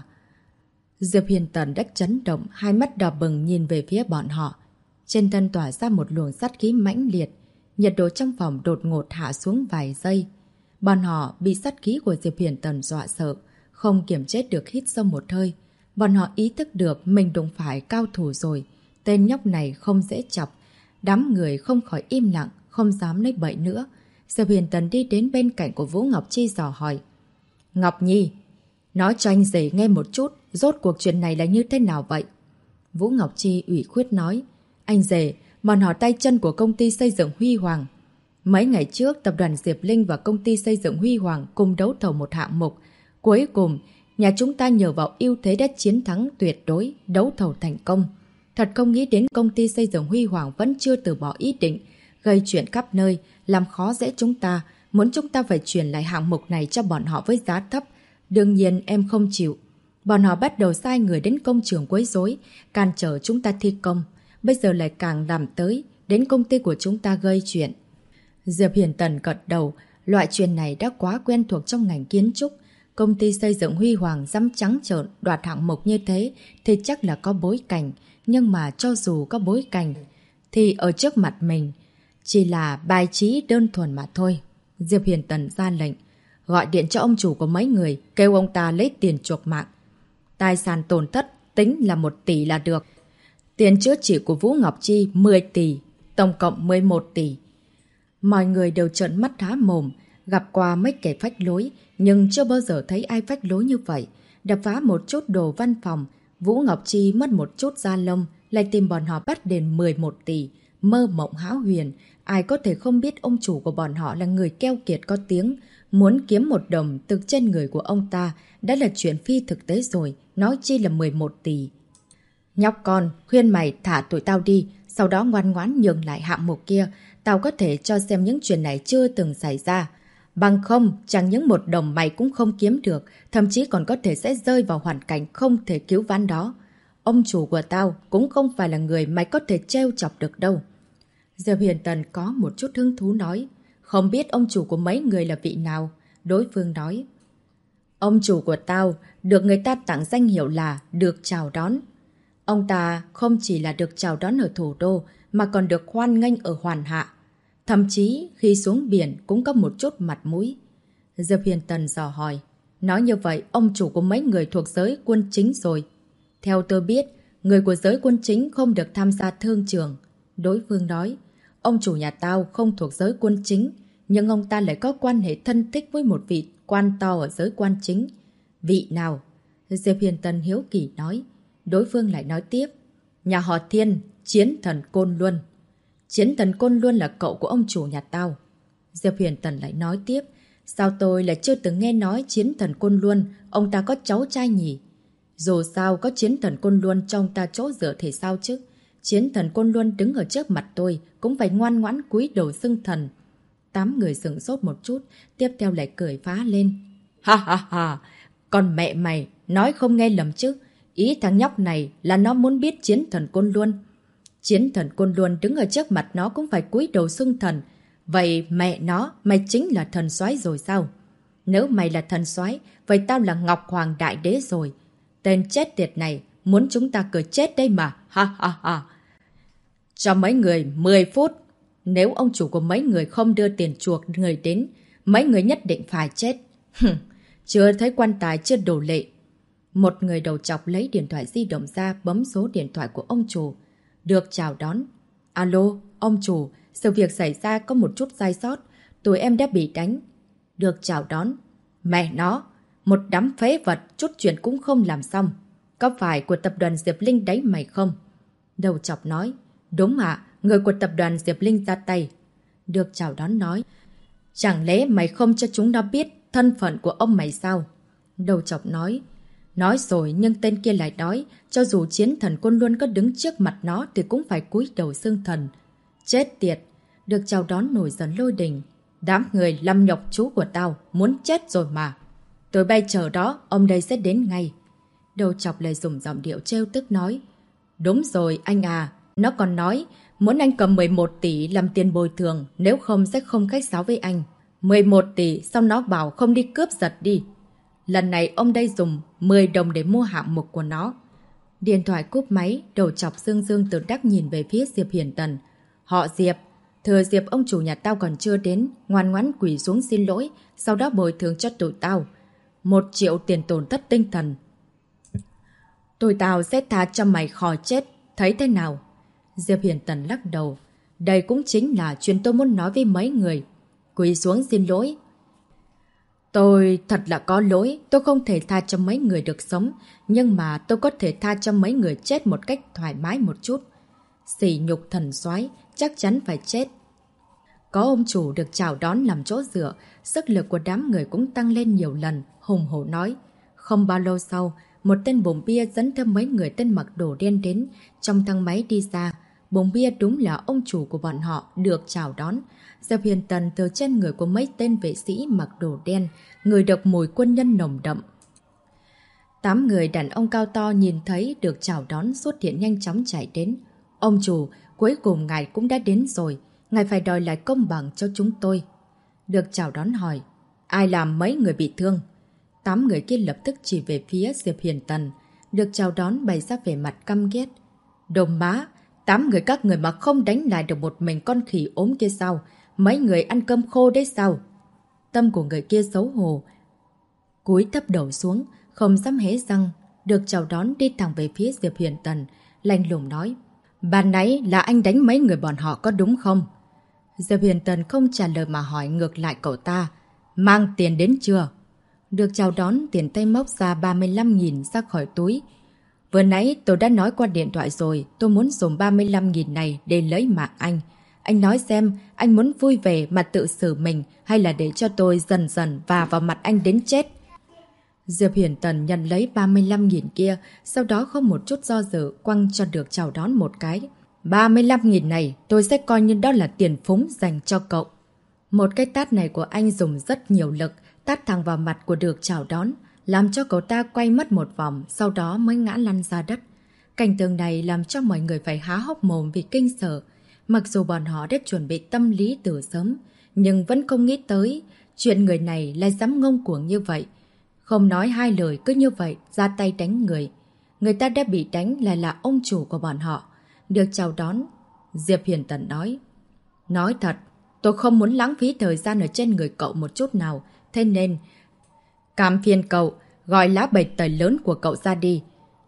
S1: Diệp Hiền Tần đã chấn động, hai mắt đỏ bừng nhìn về phía bọn họ. Trên thân tỏa ra một luồng sát khí mãnh liệt. Nhiệt độ trong phòng đột ngột hạ xuống vài giây. Bọn họ bị sát khí của Diệp Hiền Tần dọa sợ, không kiềm chế được hít sâu một hơi. Bọn họ ý thức được mình đụng phải cao thủ rồi. Tên nhóc này không dễ chọc. Đám người không khỏi im lặng, không dám nói bậy nữa. Diệp Hiền Tần đi đến bên cạnh của Vũ Ngọc Chi dò hỏi. Ngọc Nhi, nói cho anh rể nghe một chút, rốt cuộc chuyện này là như thế nào vậy? Vũ Ngọc Chi ủy khuất nói. Anh rể, bọn họ tay chân của công ty xây dựng Huy Hoàng. Mấy ngày trước, tập đoàn Diệp Linh và công ty xây dựng Huy Hoàng cùng đấu thầu một hạng mục. Cuối cùng, nhà chúng ta nhờ vào ưu thế đã chiến thắng tuyệt đối, đấu thầu thành công. Thật không nghĩ đến công ty xây dựng Huy Hoàng vẫn chưa từ bỏ ý định, gây chuyện khắp nơi, làm khó dễ chúng ta, muốn chúng ta phải chuyển lại hạng mục này cho bọn họ với giá thấp. Đương nhiên em không chịu. Bọn họ bắt đầu sai người đến công trường quấy rối, cản trở chúng ta thi công. Bây giờ lại càng làm tới, đến công ty của chúng ta gây chuyện. Diệp Hiền Tần gật đầu, loại chuyện này đã quá quen thuộc trong ngành kiến trúc. Công ty xây dựng Huy Hoàng dám trắng trợn đoạt hạng mục như thế thì chắc là có bối cảnh. Nhưng mà cho dù có bối cảnh thì ở trước mặt mình chỉ là bài trí đơn thuần mà thôi. Diệp Hiền Tần ra lệnh. Gọi điện cho ông chủ của mấy người, kêu ông ta lấy tiền chuộc mạng. Tài sản tổn thất tính là 1 tỷ là được. Tiền chữa trị của Vũ Ngọc Chi 10 tỷ, tổng cộng 11 tỷ. Mọi người đều trợn mắt há mồm, gặp qua mấy kẻ phách lối, nhưng chưa bao giờ thấy ai phách lối như vậy. Đập phá một chút đồ văn phòng, Vũ Ngọc Chi mất một chút da lông, lại tìm bọn họ bắt đền 11 tỷ. Mơ mộng hão huyền, ai có thể không biết ông chủ của bọn họ là người keo kiệt có tiếng. Muốn kiếm 1 đồng từ trên người của ông ta đã là chuyện phi thực tế rồi, nói chi là 11 tỷ. Nhóc con, khuyên mày thả tụi tao đi, sau đó ngoan ngoãn nhường lại hạng mục kia. Tao có thể cho xem những chuyện này chưa từng xảy ra. Bằng không, chẳng những 1 đồng mày cũng không kiếm được, thậm chí còn có thể sẽ rơi vào hoàn cảnh không thể cứu vãn đó. Ông chủ của tao cũng không phải là người mày có thể trêu chọc được đâu. Diệp Hiền Tần có một chút hứng thú nói. Không biết ông chủ của mấy người là vị nào? Đối phương nói. Ông chủ của tao được người ta tặng danh hiệu là được chào đón. Ông ta không chỉ là được chào đón ở thủ đô mà còn được hoan nghênh ở Hoàn Hạ. Thậm chí khi xuống biển cũng có một chút mặt mũi. Diệp Hiền Tần dò hỏi. Nói như vậy ông chủ của mấy người thuộc giới quân chính rồi. Theo tôi biết, người của giới quân chính không được tham gia thương trường. Đối phương nói, ông chủ nhà tao không thuộc giới quân chính, nhưng ông ta lại có quan hệ thân thích với một vị quan to ở giới quan chính. Vị nào? Diệp Hiền Tần hiếu kỳ nói. Đối phương lại nói tiếp, nhà họ Thiên, chiến thần Côn Luân. Chiến thần Côn Luân là cậu của ông chủ nhà tao. Diệp Hiền Tần lại nói tiếp, sao tôi lại chưa từng nghe nói chiến thần Côn Luân, ông ta có cháu trai nhỉ? Dù sao có chiến thần Côn Luân trong ta chỗ dựa thì sao chứ? Chiến thần Côn Luân đứng ở trước mặt tôi cũng phải ngoan ngoãn cúi đầu xưng thần. 8 người sửng sốt một chút, tiếp theo lại cười phá lên. Ha ha ha, còn mẹ mày, nói không nghe lầm chứ. Ý thằng nhóc này là nó muốn biết chiến thần Côn Luân. Chiến thần Côn Luân đứng ở trước mặt nó cũng phải cúi đầu xưng thần. Vậy mẹ nó, mày chính là thần soái rồi sao? Nếu mày là thần soái, vậy tao là Ngọc Hoàng Đại Đế rồi. Tên chết tiệt này, muốn chúng ta cười chết đây mà, ha ha ha. Cho mấy người 10 phút. Nếu ông chủ của mấy người không đưa tiền chuộc người đến, mấy người nhất định phải chết. Chưa thấy quan tài chưa đổ lệ. Một người đầu chọc lấy điện thoại di động ra bấm số điện thoại của ông chủ. Được chào đón. Alo, ông chủ, sự việc xảy ra có một chút sai sót. Tụi em đã bị đánh. Được chào đón. Mẹ nó, một đám phế vật, chút chuyện cũng không làm xong. Có phải của tập đoàn Diệp Linh đấy mày không? Đầu chọc nói. Đúng ạ, người của tập đoàn Diệp Linh ra tay. Được chào đón nói. Chẳng lẽ mày không cho chúng nó biết thân phận của ông mày sao? Đầu chọc nói. Nói rồi nhưng tên kia lại nói, cho dù chiến thần Côn Luân có đứng trước mặt nó thì cũng phải cúi đầu xưng thần. Chết tiệt! Được chào đón nổi giận lôi đình. Đám người lâm nhọc chú của tao, muốn chết rồi mà. Tôi bay chờ đó, ông đây sẽ đến ngay. Đầu chọc lại dùng giọng điệu trêu tức nói. Đúng rồi anh à, nó còn nói, muốn anh cầm 11 tỷ làm tiền bồi thường, nếu không sẽ không khách sáo với anh. 11 tỷ, sau nó bảo không đi cướp giật đi. Lần này ông đây dùng 10 đồng để mua hạng mục của nó. Điện thoại cúp máy, đầu chọc Dương Dương tự đắc nhìn về phía Diệp Hiền Tần. Họ Diệp, thừa Diệp ông chủ nhà tao còn chưa đến, ngoan ngoãn quỳ xuống xin lỗi, sau đó bồi thường cho tụi tao. 1 triệu tiền tổn thất tinh thần. Tụi tao sẽ tha cho mày khỏi chết, thấy thế nào? Diệp Hiền Tần lắc đầu. Đây cũng chính là chuyện tôi muốn nói với mấy người. Quỳ xuống xin lỗi. Tôi thật là có lỗi, tôi không thể tha cho mấy người được sống, nhưng mà tôi có thể tha cho mấy người chết một cách thoải mái một chút. Sỉ nhục thần soái chắc chắn phải chết. Có ông chủ được chào đón làm chỗ dựa, sức lực của đám người cũng tăng lên nhiều lần, hùng hổ nói. Không bao lâu sau, một tên bồn bia dẫn theo mấy người tên mặc đồ đen đến, trong thang máy đi ra. Bồn bia đúng là ông chủ của bọn họ được chào đón. Diệp Hiền Tần từ trên người của mấy tên vệ sĩ mặc đồ đen, người được mùi quân nhân nồng đậm. 8 người đàn ông cao to nhìn thấy được chào đón xuất hiện nhanh chóng chạy đến. Ông chủ, cuối cùng ngài cũng đã đến rồi, ngài phải đòi lại công bằng cho chúng tôi. Được chào đón hỏi, ai làm mấy người bị thương? 8 người kia lập tức chỉ về phía Diệp Hiền Tần. Được chào đón bày ra vẻ mặt căm ghét. Đồ má, 8 người các người mà không đánh lại được một mình con khỉ ốm kia sao? Mấy người ăn cơm khô đấy sao? Tâm của người kia xấu hổ, cúi thấp đầu xuống, không dám hé răng. Được chào đón đi thẳng về phía Diệp Hiền Tần, lạnh lùng nói. Ban nãy là anh đánh mấy người bọn họ có đúng không? Diệp Hiền Tần không trả lời mà hỏi ngược lại cậu ta. Mang tiền đến chưa? Được chào đón tiền tay móc ra 35.000 ra khỏi túi. Vừa nãy tôi đã nói qua điện thoại rồi, tôi muốn dùng 35.000 này để lấy mạng anh. Anh nói xem, anh muốn vui vẻ mà tự xử mình hay là để cho tôi dần dần và vào mặt anh đến chết? Diệp Hiền Tần nhận lấy 35.000 kia, sau đó không một chút do dự quăng cho được chào đón một cái. 35.000 này tôi sẽ coi như đó là tiền phúng dành cho cậu. Một cái tát này của anh dùng rất nhiều lực, tát thẳng vào mặt của được chào đón, làm cho cậu ta quay mất một vòng, sau đó mới ngã lăn ra đất. Cảnh tượng này làm cho mọi người phải há hốc mồm vì kinh sợ. Mặc dù bọn họ đã chuẩn bị tâm lý từ sớm, nhưng vẫn không nghĩ tới chuyện người này lại dám ngông cuồng như vậy. Không nói hai lời cứ như vậy ra tay đánh người. Người ta đã bị đánh lại là ông chủ của bọn họ. Được chào đón, Diệp Hiền Tần nói. Nói thật, tôi không muốn lãng phí thời gian ở trên người cậu một chút nào. Thế nên, cảm phiền cậu, gọi lá bạch tời lớn của cậu ra đi.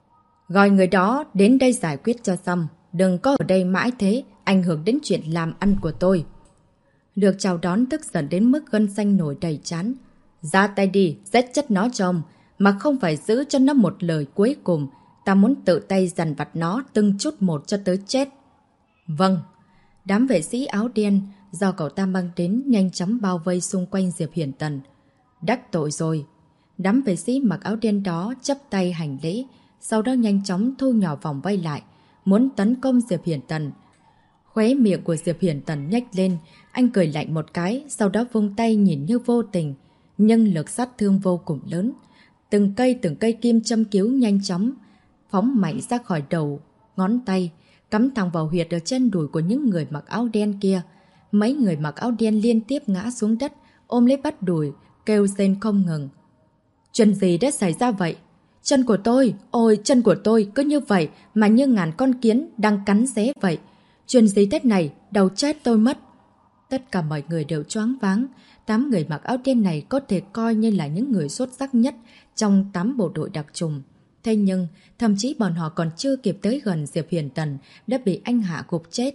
S1: Gọi người đó đến đây giải quyết cho xong. Đừng có ở đây mãi thế, ảnh hưởng đến chuyện làm ăn của tôi. Được chào đón tức giận đến mức gân xanh nổi đầy trán. Ra tay đi, giết chết nó cho ông, mà không phải giữ cho nó một lời cuối cùng. Ta muốn tự tay dằn vặt nó từng chút một cho tới chết. Vâng. Đám vệ sĩ áo đen do cậu ta mang đến nhanh chóng bao vây xung quanh Diệp Hiển Tần. Đắc tội rồi. Đám vệ sĩ mặc áo đen đó chắp tay hành lễ, sau đó nhanh chóng thu nhỏ vòng vây lại, muốn tấn công Diệp Hiển Tần. Khóe miệng của Diệp Hiển Tần nhếch lên, anh cười lạnh một cái, sau đó vung tay nhìn như vô tình, nhưng lực sát thương vô cùng lớn. Từng cây kim châm cứu nhanh chóng, phóng mạnh ra khỏi đầu, ngón tay, cắm thẳng vào huyệt ở trên đùi của những người mặc áo đen kia. Mấy người mặc áo đen liên tiếp ngã xuống đất, ôm lấy bắt đùi, kêu rên không ngừng. Chuyện gì đã xảy ra vậy? Chân của tôi, ôi chân của tôi cứ như vậy mà như ngàn con kiến đang cắn xé vậy. Chuyện gì thế này, đầu chết tôi mất. Tất cả mọi người đều choáng váng. 8 người mặc áo đen này có thể coi như là những người xuất sắc nhất trong 8 bộ đội đặc trùng. Thế nhưng, thậm chí bọn họ còn chưa kịp tới gần Diệp Hiển Tần đã bị anh hạ gục chết.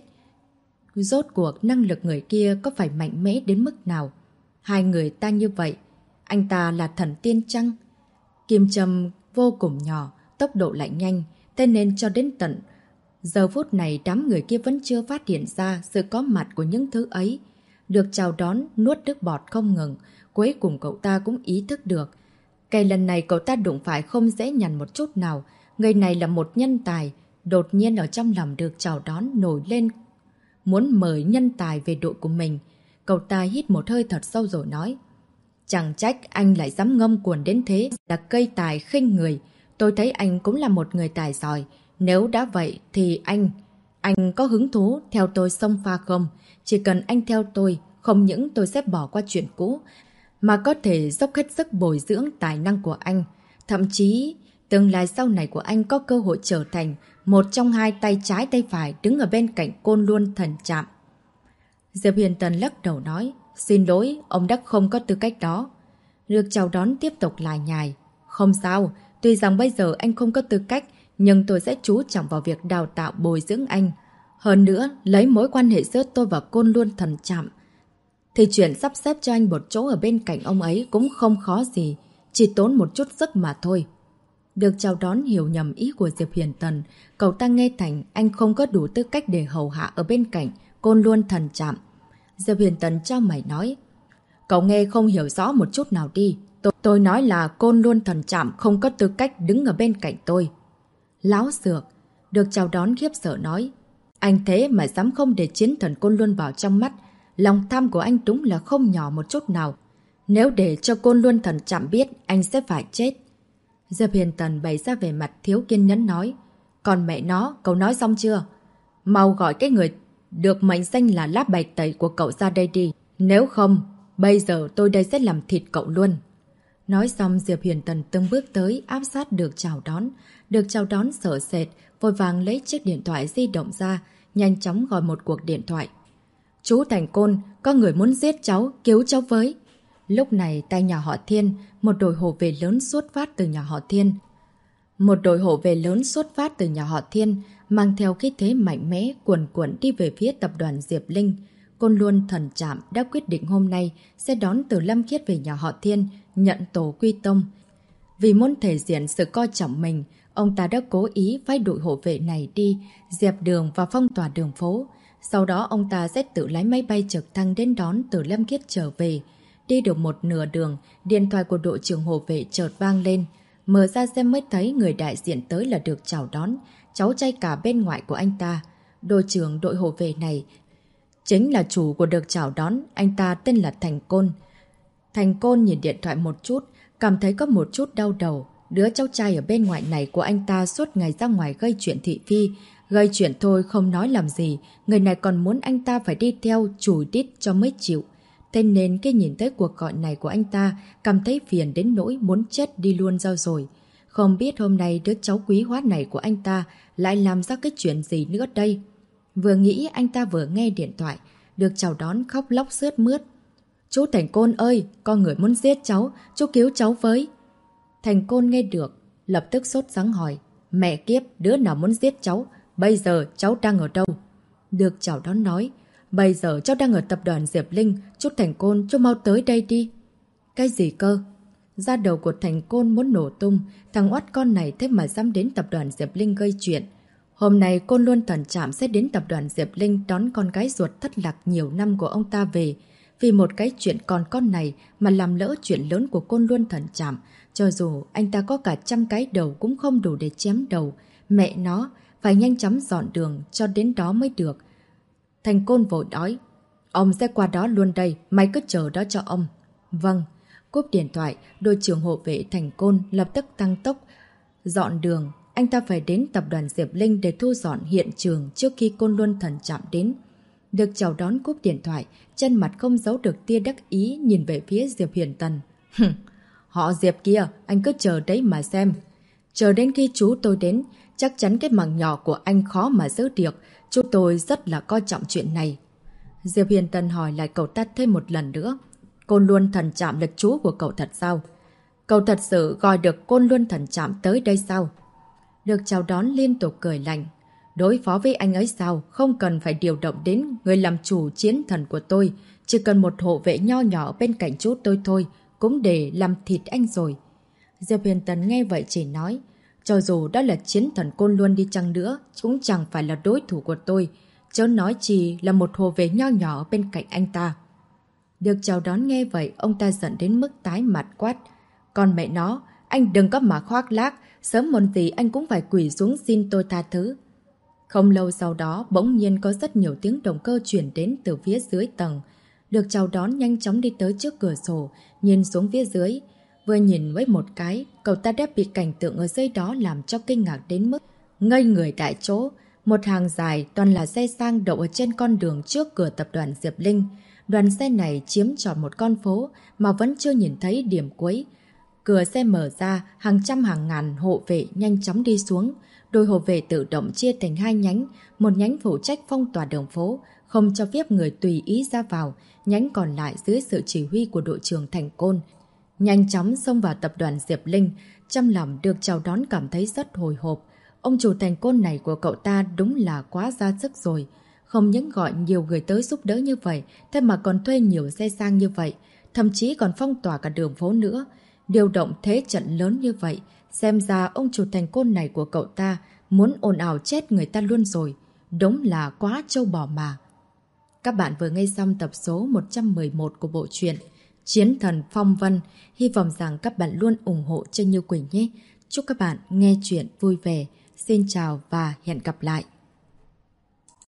S1: Rốt cuộc năng lực người kia có phải mạnh mẽ đến mức nào? Hai người ta như vậy, anh ta là thần tiên chăng? Kim châm vô cùng nhỏ, tốc độ lại nhanh, thế nên cho đến tận giờ phút này đám người kia vẫn chưa phát hiện ra sự có mặt của những thứ ấy. Được chào đón, nuốt nước bọt không ngừng, cuối cùng cậu ta cũng ý thức được. Cái lần này cậu ta đụng phải không dễ nhằn một chút nào, người này là một nhân tài, đột nhiên ở trong lòng được chào đón nổi lên, muốn mời nhân tài về đội của mình. Cậu ta hít một hơi thật sâu rồi nói, chẳng trách anh lại dám ngông cuồng đến thế, là cây tài khinh người. Tôi thấy anh cũng là một người tài giỏi. Nếu đã vậy thì anh có hứng thú theo tôi xông pha không? Chỉ cần anh theo tôi, không những tôi sẽ bỏ qua chuyện cũ, mà có thể dốc hết sức bồi dưỡng tài năng của anh. Thậm chí, tương lai sau này của anh có cơ hội trở thành một trong hai tay trái tay phải đứng ở bên cạnh Côn Luân Thần Trạm. Diệp Hiền Tần lắc đầu nói, xin lỗi, ông Đắc không có tư cách đó. Được chào đón tiếp tục lải nhải. Không sao, tuy rằng bây giờ anh không có tư cách, nhưng tôi sẽ chú trọng vào việc đào tạo bồi dưỡng anh. Hơn nữa, lấy mối quan hệ giữa tôi và Côn Luân Thần Trạm, thì chuyện sắp xếp cho anh một chỗ ở bên cạnh ông ấy cũng không khó gì, chỉ tốn một chút sức mà thôi. Được chào đón hiểu nhầm ý của Diệp Hiền Tần, cậu ta nghe thành anh không có đủ tư cách để hầu hạ ở bên cạnh Côn Luân Thần Trạm. Diệp Hiền Tần trao mày nói, cậu nghe không hiểu rõ một chút nào đi. Tôi nói là Côn Luân Thần Trạm không có tư cách đứng ở bên cạnh tôi. Láo xược. Được chào đón khiếp sợ nói, anh thế mà dám không để chiến thần Côn Luân vào trong mắt. Lòng tham của anh đúng là không nhỏ một chút nào. Nếu để cho Côn Luân Thần Trạm biết, anh sẽ phải chết. Diệp Hiền Tần bày ra vẻ mặt thiếu kiên nhẫn nói, còn mẹ nó, cậu nói xong chưa? Mau gọi cái người được mệnh danh là lá bạch tẩy của cậu ra đây đi. Nếu không, bây giờ tôi đây sẽ làm thịt cậu luôn. Nói xong Diệp Hiền Tần từng bước tới áp sát được chào đón. Được chào đón sợ sệt, vội vàng lấy chiếc điện thoại di động ra, nhanh chóng gọi một cuộc điện thoại. Chú Thành Côn, có người muốn giết cháu, cứu cháu với. Lúc này tay nhà họ Thiên, một đội hộ vệ lớn xuất phát từ nhà họ Thiên. Mang theo khí thế mạnh mẽ cuồn cuộn đi về phía tập đoàn Diệp Linh. Côn Luân Thần Trạm đã quyết định hôm nay sẽ đón Từ Lâm Khiết về nhà họ Thiên, nhận tổ quy tông. Vì muốn thể hiện sự coi trọng mình, ông ta đã cố ý phái đội hộ vệ này đi dẹp đường và phong tỏa đường phố. Sau đó ông ta sẽ tự lái máy bay trực thăng đến đón Từ Lâm Khiết trở về. Đi được một nửa đường, điện thoại của đội trưởng hộ vệ chợt vang lên. Mở ra xem mới thấy người đại diện tới là được chào đón, cháu trai cả bên ngoại của anh ta. Đội trưởng đội hộ vệ này chính là chủ của được chào đón, anh ta tên là Thành Côn. Thành Côn nhìn điện thoại một chút, cảm thấy có một chút đau đầu. Đứa cháu trai ở bên ngoài này của anh ta suốt ngày ra ngoài gây chuyện thị phi. Gây chuyện thôi không nói làm gì, người này còn muốn anh ta phải đi theo chùi đít cho mới chịu. Thế nên khi nhìn thấy cuộc gọi này của anh ta, cảm thấy phiền đến nỗi muốn chết đi luôn ra rồi. Không biết hôm nay đứa cháu quý hóa này của anh ta lại làm ra cái chuyện gì nữa đây. Vừa nghĩ anh ta vừa nghe điện thoại, được chào đón khóc lóc sướt mướt. Chú Thành Côn ơi, có người muốn giết cháu, chú cứu cháu với. Thành Côn nghe được, lập tức sốt sắng hỏi. Mẹ kiếp, đứa nào muốn giết cháu? Bây giờ cháu đang ở đâu? Được chào đón nói. Bây giờ cháu đang ở tập đoàn Diệp Linh. Chú Thành Côn, chú mau tới đây đi. Cái gì cơ? Da đầu của Thành Côn muốn nổ tung. Thằng oát con này thế mà dám đến tập đoàn Diệp Linh gây chuyện. Hôm nay Côn Luân Thần Trạm sẽ đến tập đoàn Diệp Linh đón con gái ruột thất lạc nhiều năm của ông ta về. Vì một cái chuyện còn con này mà làm lỡ chuyện lớn của Côn Luân Thần Trạm. Cho dù anh ta có cả 100 cái đầu cũng không đủ để chém đầu. Mẹ nó phải nhanh chóng dọn đường cho đến đó mới được. Thành Côn vội nói. Ông sẽ qua đó luôn đây, mày cứ chờ đó cho ông. Vâng. Cúp điện thoại, đội trưởng hộ vệ Thành Côn lập tức tăng tốc dọn đường. Anh ta phải đến tập đoàn Diệp Linh để thu dọn hiện trường trước khi Côn Luân Thần Trạm đến. Được chào đón cúp điện thoại, chân mặt không giấu được tia đắc ý nhìn về phía Diệp Hiền Tần. Họ Diệp kia, anh cứ chờ đấy mà xem. Chờ đến khi chú tôi đến, chắc chắn cái mạng nhỏ của anh khó mà giữ được. Chú tôi rất là coi trọng chuyện này. Diệp Hiền Tần hỏi lại cậu ta thêm một lần nữa. Côn Luân Thần Trạm là chú của cậu thật sao? Cậu thật sự gọi được Côn Luân Thần Trạm tới đây sao? Được chào đón liên tục cười lạnh. Đối phó với anh ấy sao? Không cần phải điều động đến người làm chủ chiến thần của tôi. Chỉ cần một hộ vệ nho nhỏ bên cạnh chú tôi thôi, cũng để làm thịt anh rồi. Diệp Hiền Tần nghe vậy chỉ nói. Cho dù đó là chiến thần Côn Luân đi chăng nữa, cũng chẳng phải là đối thủ của tôi. Chớ nói chỉ là một hộ vệ nho nhỏ bên cạnh anh ta. Được chào đón nghe vậy, ông ta giận đến mức tái mặt quát. Còn mẹ nó, anh đừng có mà khoác lác, sớm muộn gì anh cũng phải quỳ xuống xin tôi tha thứ. Không lâu sau đó, bỗng nhiên có rất nhiều tiếng động cơ chuyển đến từ phía dưới tầng. Được chào đón nhanh chóng đi tới trước cửa sổ, nhìn xuống phía dưới. Vừa nhìn với một cái, cậu ta đã bị cảnh tượng ở dưới đó làm cho kinh ngạc đến mức ngây người tại chỗ. Một hàng dài toàn là xe sang đậu ở trên con đường trước cửa tập đoàn Diệp Linh. Đoàn xe này chiếm trọn một con phố mà vẫn chưa nhìn thấy điểm cuối. Cửa xe mở ra, hàng trăm hàng ngàn hộ vệ nhanh chóng đi xuống. Đội hộ vệ tự động chia thành hai nhánh, một nhánh phụ trách phong tỏa đường phố, không cho phép người tùy ý ra vào, nhánh còn lại dưới sự chỉ huy của đội trưởng Thành Côn. Nhanh chóng xông vào tập đoàn Diệp Linh, trong lòng được chào đón cảm thấy rất hồi hộp. Ông chủ Thành Côn này của cậu ta đúng là quá ra sức rồi. Không những gọi nhiều người tới giúp đỡ như vậy, thế mà còn thuê nhiều xe sang như vậy, thậm chí còn phong tỏa cả đường phố nữa. Điều động thế trận lớn như vậy, xem ra ông chủ Thành Côn này của cậu ta muốn ồn ào chết người ta luôn rồi. Đúng là quá trâu bò mà. Các bạn vừa nghe xong tập số 111 của bộ truyện Chiến Thần Phong Vân. Hy vọng rằng các bạn luôn ủng hộ cho Như Quỳnh nhé. Chúc các bạn nghe chuyện vui vẻ. Xin chào và hẹn gặp lại.